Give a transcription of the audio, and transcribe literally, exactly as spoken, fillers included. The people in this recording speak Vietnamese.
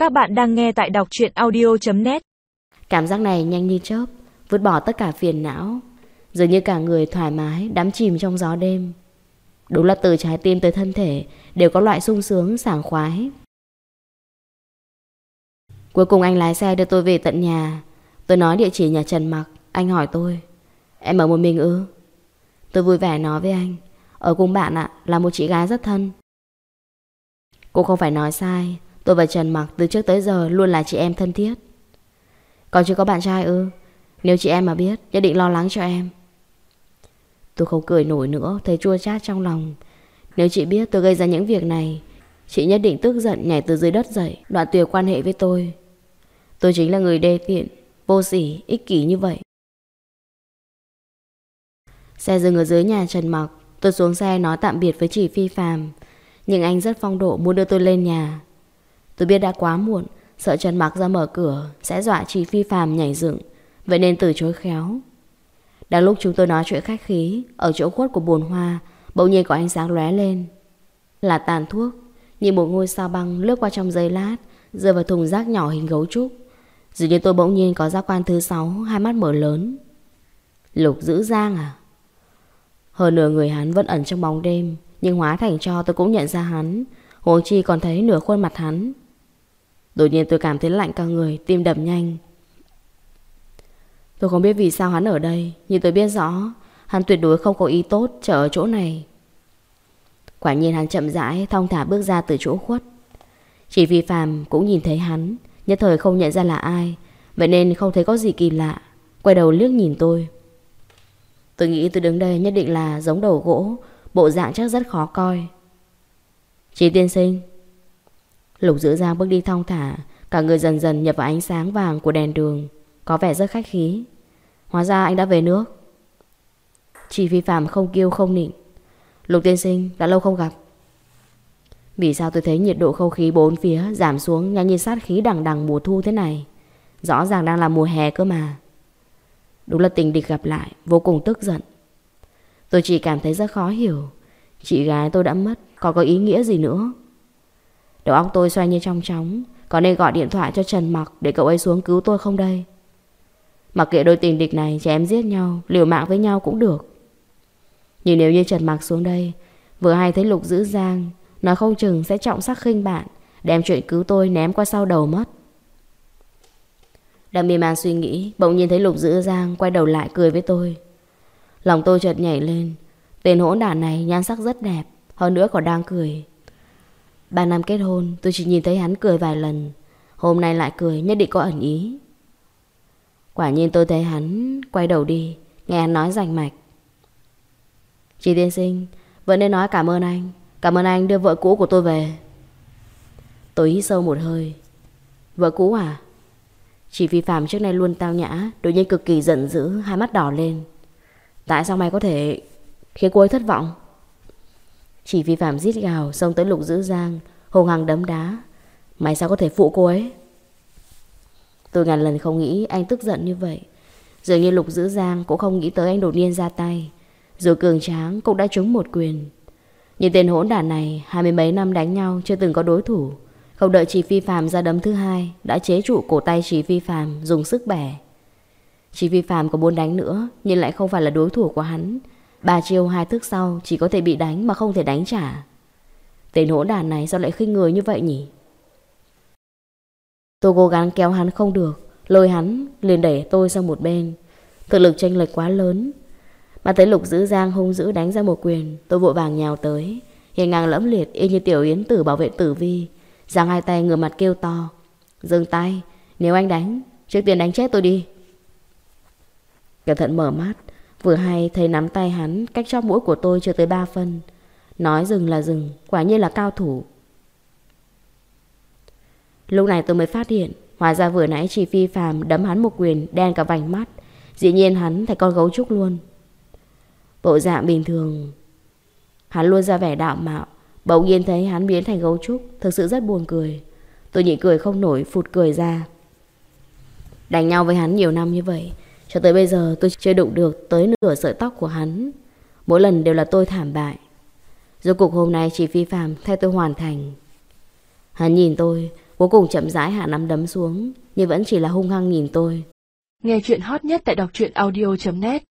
Các bạn đang nghe tại đọc truyện audio chấm net. Cảm giác này nhanh như chớp, vứt bỏ tất cả phiền não, dường như cả người thoải mái, đắm chìm trong gió đêm. Đúng là từ trái tim tới thân thể đều có loại sung sướng sảng khoái. Cuối cùng anh lái xe đưa tôi về tận nhà. Tôi nói địa chỉ nhà Trần Mặc. Anh hỏi tôi: em ở một mình ư? Tôi vui vẻ nói với anh: ở cùng bạn ạ, là một chị gái rất thân. Cô không phải nói sai. Tôi và Trần Mặc từ trước tới giờ luôn là chị em thân thiết. Còn chưa có bạn trai ư? Nếu chị em mà biết, nhất định lo lắng cho em. Tôi không cười nổi nữa, thấy chua chát trong lòng. Nếu chị biết tôi gây ra những việc này, chị nhất định tức giận nhảy từ dưới đất dậy, đoạn tuyệt quan hệ với tôi. Tôi chính là người đê tiện, vô sỉ, ích kỷ như vậy. Xe dừng ở dưới nhà Trần Mặc. Tôi xuống xe nói tạm biệt với chị Phi Phàm, nhưng anh rất phong độ muốn đưa tôi lên nhà. Tôi biết đã quá muộn, sợ Trần Mặc ra mở cửa sẽ dọa chị Phi Phàm nhảy dựng, vậy nên từ chối khéo. Đang lúc chúng tôi nói chuyện khách khí, ở chỗ khuất của bồn hoa bỗng nhiên có ánh sáng lóe lên. Là tàn thuốc, như một ngôi sao băng lướt qua trong giây lát, rơi vào thùng rác nhỏ hình gấu trúc. Dường như tôi bỗng nhiên có giác quan thứ sáu, hai mắt mở lớn. Lục Dữ Giang à? Hơn nửa người hắn vẫn ẩn trong bóng đêm, nhưng hóa thành cho tôi cũng nhận ra hắn, huống chi còn thấy nửa khuôn mặt hắn. Đột nhiên tôi cảm thấy lạnh cả người, tim đập nhanh. Tôi không biết vì sao hắn ở đây, nhưng tôi biết rõ hắn tuyệt đối không có ý tốt chờ ở chỗ này. Quả nhiên hắn chậm rãi thong thả bước ra từ chỗ khuất. Chỉ Phi Phàm cũng nhìn thấy hắn, nhất thời không nhận ra là ai, vậy nên không thấy có gì kỳ lạ, quay đầu liếc nhìn tôi. Tôi nghĩ tôi đứng đây nhất định là giống đầu gỗ, bộ dạng chắc rất khó coi. Chị tiên sinh. Lục Dữ Giang bước đi thong thả, cả người dần dần nhập vào ánh sáng vàng của đèn đường, có vẻ rất khách khí. Hóa ra anh đã về nước. Chị Phi Phàm không kiêu không nịnh. Lục tiên sinh, đã lâu không gặp. Vì sao tôi thấy nhiệt độ không khí bốn phía giảm xuống nhanh như sát khí đằng đằng mùa thu thế này? Rõ ràng đang là mùa hè cơ mà. Đúng là tình địch gặp lại, vô cùng tức giận. Tôi chỉ cảm thấy rất khó hiểu. Chị gái tôi đã mất, còn có ý nghĩa gì nữa? Đầu óc tôi xoay như trong chóng. Có nên gọi điện thoại cho Trần Mặc để cậu ấy xuống cứu tôi không đây? Mặc kệ đôi tình địch này chém giết nhau, liều mạng với nhau cũng được. Nhưng nếu như Trần Mặc xuống đây, vừa hay thấy Lục Dữ Giang, nói không chừng sẽ trọng sắc khinh bạn, đem chuyện cứu tôi ném qua sau đầu mất. Đang miên man suy nghĩ, bỗng nhiên thấy Lục Dữ Giang quay đầu lại cười với tôi. Lòng tôi chợt nhảy lên. Tên hỗn đản này nhan sắc rất đẹp, hơn nữa còn đang cười. Ba năm kết hôn, tôi chỉ nhìn thấy hắn cười vài lần, hôm nay lại cười, nhất định có ẩn ý. Quả nhiên tôi thấy hắn quay đầu đi, nghe hắn nói rành mạch. Chị tiên sinh, vẫn nên nói cảm ơn anh. Cảm ơn anh đưa vợ cũ của tôi về. Tôi hít sâu một hơi. Vợ cũ à? Chị Phi Phàm trước nay luôn tao nhã, đột nhiên cực kỳ giận dữ, hai mắt đỏ lên. Tại sao mày có thể khiến cô ấy thất vọng? Chị Phi Phàm rít gào xông tới Lục Dữ Giang, hùng hăng đấm đá. Mày sao có thể phụ cô ấy? Tôi ngàn lần không nghĩ anh tức giận như vậy. Dường như Lục Dữ Giang cũng không nghĩ tới anh đột nhiên ra tay. Dù cường tráng cũng đã trúng một quyền. Nhưng tên hỗn đản này hai mươi mấy năm đánh nhau chưa từng có đối thủ. Không đợi chị Phi Phàm ra đấm thứ hai, đã chế trụ cổ tay chị Phi Phàm, dùng sức bẻ. Chị Phi Phàm có muốn đánh nữa, nhưng lại không phải là đối thủ của hắn. Ba chiêu hai thức sau chỉ có thể bị đánh mà không thể đánh trả. Tên hỗn đản này sao lại khinh người như vậy nhỉ? Tôi cố gắng kéo hắn không được, lôi hắn liền đẩy tôi sang một bên. Thực lực chênh lệch quá lớn. Mà thấy Lục Dữ Giang hung dữ đánh ra một quyền, tôi vội vàng nhào tới, hiên ngang lẫm liệt y như tiểu yến tử bảo vệ tử vi, giang hai tay ngửa mặt kêu to. Dừng tay, nếu anh đánh, trước tiên đánh chết tôi đi. Cẩn thận mở mắt, vừa hay thấy nắm tay hắn cách chóp mũi của tôi chưa tới ba phân. Nói dừng là dừng, quả nhiên là cao thủ. Lúc này tôi mới phát hiện, hóa ra vừa nãy chị Phi Phàm đấm hắn một quyền đen cả vành mắt. Dĩ nhiên hắn thành con gấu trúc luôn. Bộ dạng bình thường hắn luôn ra vẻ đạo mạo, bỗng nhiên thấy hắn biến thành gấu trúc, thực sự rất buồn cười. Tôi nhịn cười không nổi, phụt cười ra. Đánh nhau với hắn nhiều năm như vậy, cho tới bây giờ tôi chưa đụng được tới nửa sợi tóc của hắn. Mỗi lần đều là tôi thảm bại. Rốt cuộc hôm nay chị Phi Phàm thay tôi hoàn thành. Hắn nhìn tôi, Cuối cùng chậm rãi hạ nắm đấm xuống, nhưng vẫn chỉ là hung hăng nhìn tôi. Nghe chuyện hot nhất tại đọc truyện audio chấm net.